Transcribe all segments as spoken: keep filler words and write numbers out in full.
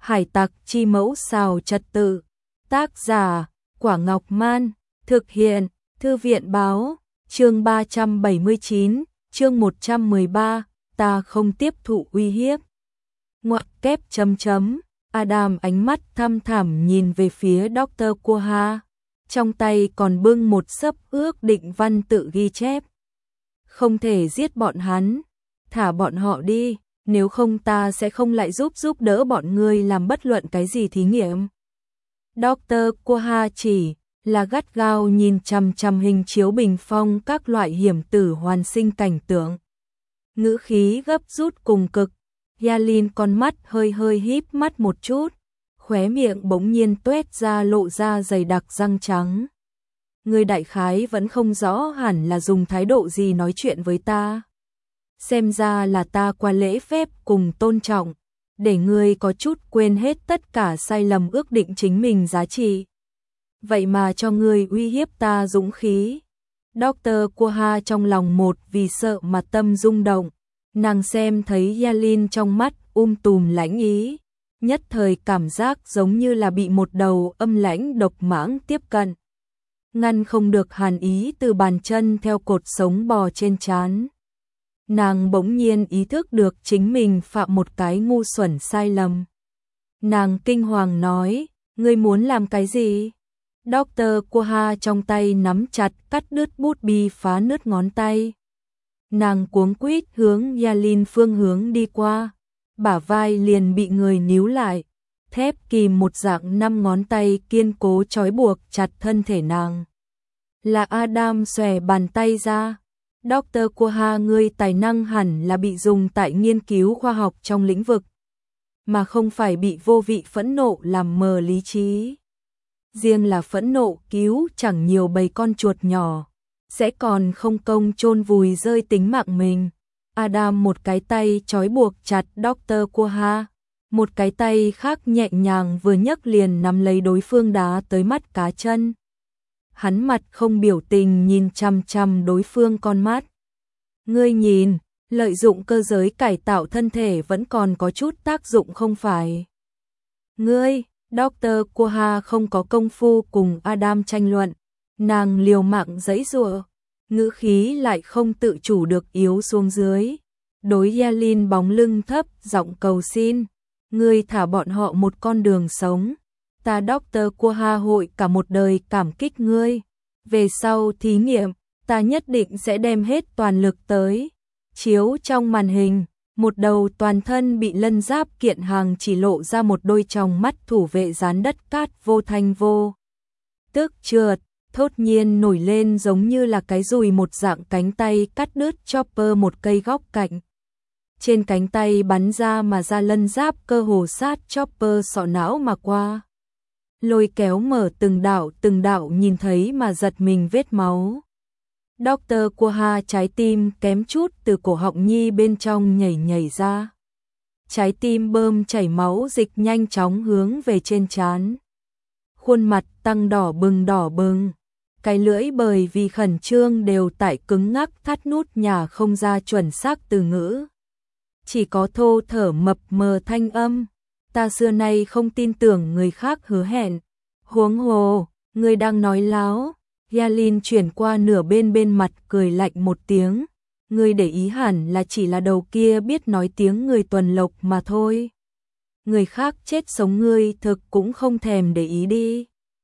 Hải tặc chi mẫu xào trật tự. Tác giả, Quả Ngọc Man. Thực hiện, Thư viện báo. Chương ba trăm bảy mươi chín, chương một trăm mười ba, ta không tiếp thụ uy hiếp. Ngoặc kép chấm chấm, Adam ánh mắt thăm thẳm nhìn về phía Doctor Quoha, trong tay còn bưng một xấp ước định văn tự ghi chép. Không thể giết bọn hắn, thả bọn họ đi, nếu không ta sẽ không lại giúp giúp đỡ bọn ngươi làm bất luận cái gì thí nghiệm. Doctor Quoha chỉ là gắt gao nhìn chằm chằm hình chiếu bình phong các loại hiểm tử hoàn sinh cảnh tượng. Ngữ khí gấp rút cùng cực, Yalin con mắt hơi hơi híp mắt một chút, khóe miệng bỗng nhiên tuét ra lộ ra dày đặc răng trắng. Ngươi đại khái vẫn không rõ hẳn là dùng thái độ gì nói chuyện với ta. Xem ra là ta qua lễ phép cùng tôn trọng, để ngươi có chút quên hết tất cả sai lầm ước định chính mình giá trị. Vậy mà cho ngươi uy hiếp ta dũng khí. Doctor Quoha trong lòng một vì sợ mà tâm rung động, nàng xem thấy Yalin trong mắt um tùm lãnh ý, nhất thời cảm giác giống như là bị một đầu âm lãnh độc mãng tiếp cận. Ngăn không được hàn ý từ bàn chân theo cột sống bò trên trán. Nàng bỗng nhiên ý thức được chính mình phạm một cái ngu xuẩn sai lầm. Nàng kinh hoàng nói, ngươi muốn làm cái gì? Doctor Quoha trong tay nắm chặt cắt đứt bút bi phá nứt ngón tay. Nàng cuống quýt hướng Yalin phương hướng đi qua, bả vai liền bị người níu lại, thép kìm một dạng năm ngón tay kiên cố trói buộc chặt thân thể nàng. Là Adam xòe bàn tay ra. Doctor Quoha, ngươi tài năng hẳn là bị dùng tại nghiên cứu khoa học trong lĩnh vực, mà không phải bị vô vị phẫn nộ làm mờ lý trí. Riêng là phẫn nộ cứu chẳng nhiều bầy con chuột nhỏ, sẽ còn không công chôn vùi rơi tính mạng mình. Adam một cái tay trói buộc chặt Doctor Quoha, một cái tay khác nhẹ nhàng vừa nhấc liền nắm lấy đối phương đá tới mắt cá chân. Hắn mặt không biểu tình nhìn chằm chằm đối phương con mắt. Ngươi nhìn, lợi dụng cơ giới cải tạo thân thể vẫn còn có chút tác dụng không phải? Ngươi, Doctor Quoha không có công phu cùng Adam tranh luận, nàng liều mạng giãy giụa, ngữ khí lại không tự chủ được yếu xuống dưới. Đối Yalin bóng lưng thấp giọng cầu xin, ngươi thả bọn họ một con đường sống. Ta Doctor Quoha hội cả một đời cảm kích ngươi. Về sau thí nghiệm, ta nhất định sẽ đem hết toàn lực tới. Chiếu trong màn hình, một đầu toàn thân bị lân giáp kiện hàng chỉ lộ ra một đôi tròng mắt thủ vệ dán đất cát vô thanh vô tức trượt, thốt nhiên nổi lên giống như là cái dùi một dạng cánh tay cắt đứt Chopper một cây góc cạnh. Trên cánh tay bắn ra mà ra lân giáp cơ hồ sát Chopper sọ não mà qua. Lôi kéo mở từng đạo từng đạo nhìn thấy mà giật mình vết máu. Doctor Quoha trái tim kém chút từ cổ họng nhi bên trong nhảy nhảy ra. Trái tim bơm chảy máu dịch nhanh chóng hướng về trên trán. Khuôn mặt tăng đỏ bừng đỏ bừng. Cái lưỡi bởi vì khẩn trương đều tại cứng ngắc thắt nút nhà không ra chuẩn xác từ ngữ. Chỉ có thô thở mập mờ thanh âm. Ta xưa nay không tin tưởng người khác hứa hẹn. Huống hồ, ngươi đang nói láo. Yalin chuyển qua nửa bên bên mặt cười lạnh một tiếng. Ngươi để ý hẳn là chỉ là đầu kia biết nói tiếng người tuần lộc mà thôi. Người khác chết sống ngươi thực cũng không thèm để ý đi.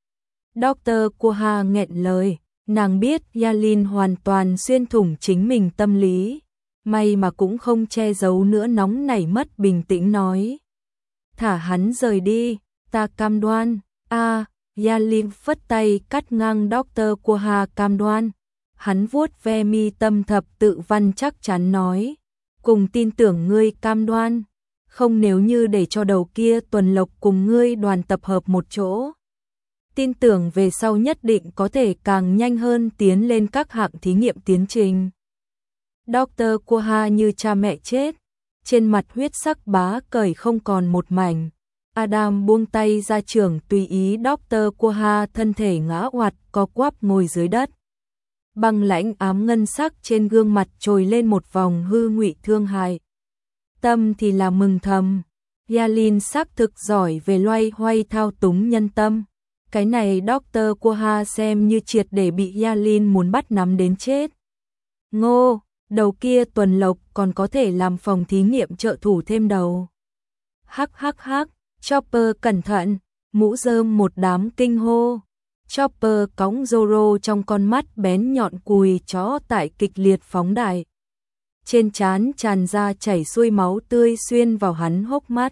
Doctor Quoha nghẹn lời, nàng biết Yalin hoàn toàn xuyên thủng chính mình tâm lý. May mà cũng không che giấu nữa nóng nảy mất bình tĩnh nói. Thả hắn rời đi, ta cam đoan. A, à, Yalin phất tay cắt ngang Doctor Quoha cam đoan. Hắn vuốt ve mi tâm thập tự văn chắc chắn nói. Cùng tin tưởng ngươi cam đoan. Không nếu như để cho đầu kia tuần lộc cùng ngươi đoàn tập hợp một chỗ. Tin tưởng về sau nhất định có thể càng nhanh hơn tiến lên các hạng thí nghiệm tiến trình. Doctor Quoha như cha mẹ chết. Trên mặt huyết sắc bá cởi không còn một mảnh. Adam buông tay ra trường tùy ý Doctor Quoha thân thể ngã oặt co quắp ngồi dưới đất. Băng lãnh ám ngân sắc trên gương mặt trồi lên một vòng hư ngụy thương hại. Tâm thì là mừng thầm. Yalin xác thực giỏi về loay hoay thao túng nhân tâm. Cái này Doctor Quha xem như triệt để bị Yalin muốn bắt nắm đến chết. Ngô, đầu kia Tuần Lộc còn có thể làm phòng thí nghiệm trợ thủ thêm đầu. Hắc hắc hắc, Chopper cẩn thận, mũ rơm một đám kinh hô. Chopper cõng Zoro trong con mắt bén nhọn cùi chó tại kịch liệt phóng đại. Trên trán tràn ra chảy xuôi máu tươi xuyên vào hắn hốc mắt.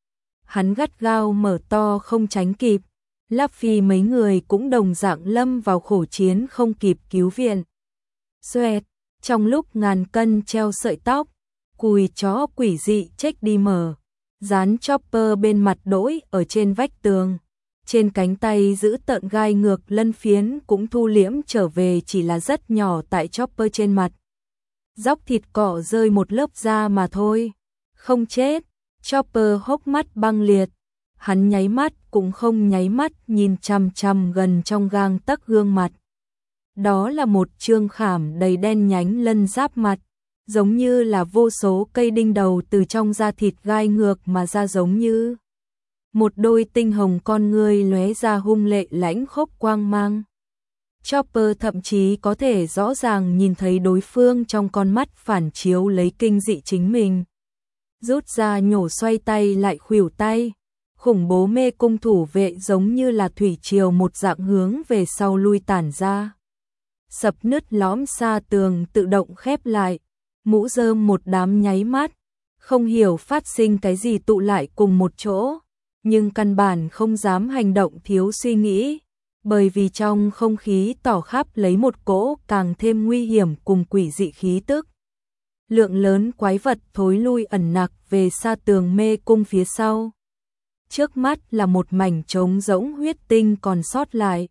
Hắn gắt gao mở to không tránh kịp. Luffy mấy người cũng đồng dạng lâm vào khổ chiến không kịp cứu viện. Xoẹt, trong lúc ngàn cân treo sợi tóc, cùi chó quỷ dị chết đi mở. Dán Chopper bên mặt đỗi ở trên vách tường. Trên cánh tay giữ tợn gai ngược lân phiến cũng thu liễm trở về chỉ là rất nhỏ tại Chopper trên mặt. Dóc thịt cỏ rơi một lớp da mà thôi. Không chết. Chopper hốc mắt băng liệt. Hắn nháy mắt cũng không nháy mắt nhìn chằm chằm gần trong gang tấc gương mặt. Đó là một trương khảm đầy đen nhánh lân giáp mặt. Giống như là vô số cây đinh đầu từ trong da thịt gai ngược mà ra, giống như một đôi tinh hồng con ngươi lóe ra hung lệ lãnh khốc quang mang. Chopper thậm chí có thể rõ ràng nhìn thấy đối phương trong con mắt phản chiếu lấy kinh dị chính mình. Rút ra nhổ xoay tay lại khuỷu tay. Khủng bố mê cung thủ vệ giống như là thủy triều một dạng hướng về sau lui tản ra. Sập nứt lõm xa tường tự động khép lại. Mũ rơm một đám nháy mắt. Không hiểu phát sinh cái gì tụ lại cùng một chỗ. Nhưng căn bản không dám hành động thiếu suy nghĩ. Bởi vì trong không khí tỏ khắp lấy một cỗ càng thêm nguy hiểm cùng quỷ dị khí tức. Lượng lớn quái vật thối lui ẩn nặc về xa tường mê cung phía sau. Trước mắt là một mảnh trống rỗng huyết tinh còn sót lại.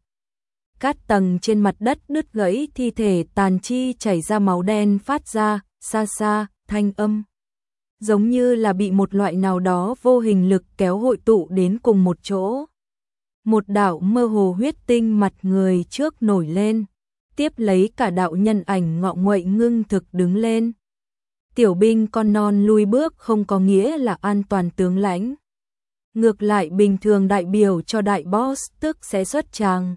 Cát tầng trên mặt đất đứt gãy, thi thể tàn chi chảy ra máu đen phát ra, xa xa, thanh âm. Giống như là bị một loại nào đó vô hình lực kéo hội tụ đến cùng một chỗ. Một đạo mơ hồ huyết tinh mặt người trước nổi lên, tiếp lấy cả đạo nhân ảnh ngọ nguậy ngưng thực đứng lên. Tiểu binh con non lui bước không có nghĩa là an toàn tướng lãnh. Ngược lại bình thường đại biểu cho đại boss tức sẽ xuất tràng.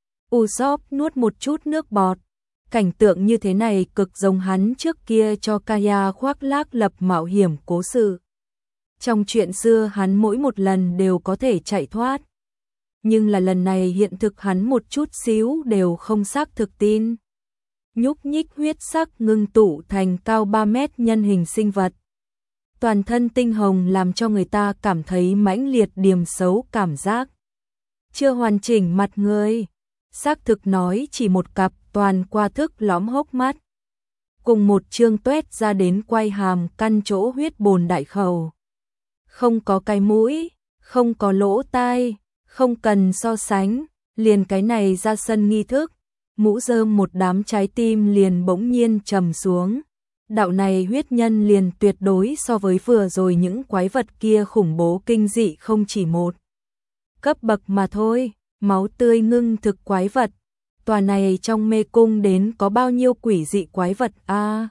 Usopp nuốt một chút nước bọt. Cảnh tượng như thế này cực giống hắn trước kia cho Kaya khoác lác lập mạo hiểm cố sự. Trong chuyện xưa hắn mỗi một lần đều có thể chạy thoát. Nhưng là lần này hiện thực hắn một chút xíu đều không xác thực tin. Nhúc nhích huyết sắc ngưng tụ thành cao ba mét nhân hình sinh vật. Toàn thân tinh hồng làm cho người ta cảm thấy mãnh liệt điềm xấu cảm giác. Chưa hoàn chỉnh mặt người. Xác thực nói chỉ một cặp toàn qua thức lõm hốc mắt. Cùng một chương tuét ra đến quay hàm căn chỗ huyết bồn đại khẩu. Không có cái mũi, không có lỗ tai, không cần so sánh, liền cái này ra sân nghi thức. Mũ rơm một đám trái tim liền bỗng nhiên trầm xuống. Đạo này huyết nhân liền tuyệt đối so với vừa rồi những quái vật kia khủng bố kinh dị không chỉ một cấp bậc mà thôi. Máu tươi ngưng thực quái vật. Tòa này trong mê cung đến có bao nhiêu quỷ dị quái vật a? À,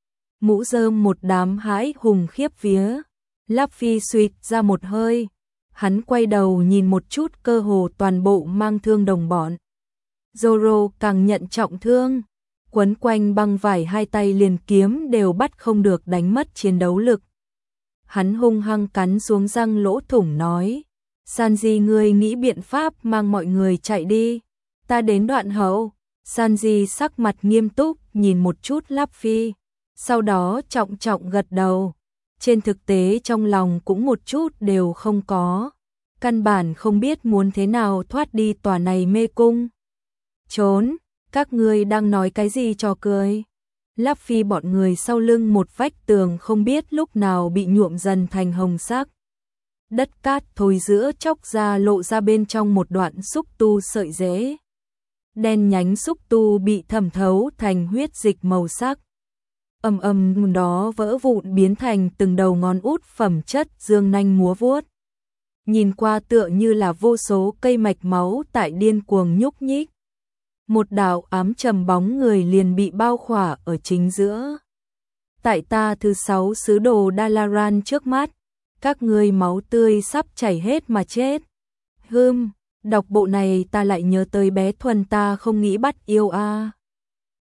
mũ rơm một đám hãi hùng khiếp vía. Luffy suýt ra một hơi. Hắn quay đầu nhìn một chút cơ hồ toàn bộ mang thương đồng bọn. Zoro càng nhận trọng thương. Quấn quanh băng vải hai tay liền kiếm đều bắt không được đánh mất chiến đấu lực. Hắn hung hăng cắn xuống răng lỗ thủng nói. Sanji ngươi nghĩ biện pháp mang mọi người chạy đi. Ta đến đoạn hậu. Sanji sắc mặt nghiêm túc nhìn một chút Luffy. Sau đó trọng trọng gật đầu. Trên thực tế trong lòng cũng một chút đều không có. Căn bản không biết muốn thế nào thoát đi tòa này mê cung. Trốn, các ngươi đang nói cái gì trò cười. Luffy bọn người sau lưng một vách tường không biết lúc nào bị nhuộm dần thành hồng sắc. Đất cát thối giữa chốc ra lộ ra bên trong một đoạn xúc tu sợi rễ. Đen nhánh xúc tu bị thẩm thấu thành huyết dịch màu sắc. Ầm ầm đó vỡ vụn biến thành từng đầu ngón út phẩm chất dương nanh múa vuốt. Nhìn qua tựa như là vô số cây mạch máu tại điên cuồng nhúc nhích. Một đạo ám trầm bóng người liền bị bao khỏa ở chính giữa. Tại ta thứ sáu sứ đồ Dalaran trước mắt, các ngươi máu tươi sắp chảy hết mà chết. Hừm, đọc bộ này ta lại nhớ tới bé Thuần ta không nghĩ bắt yêu a.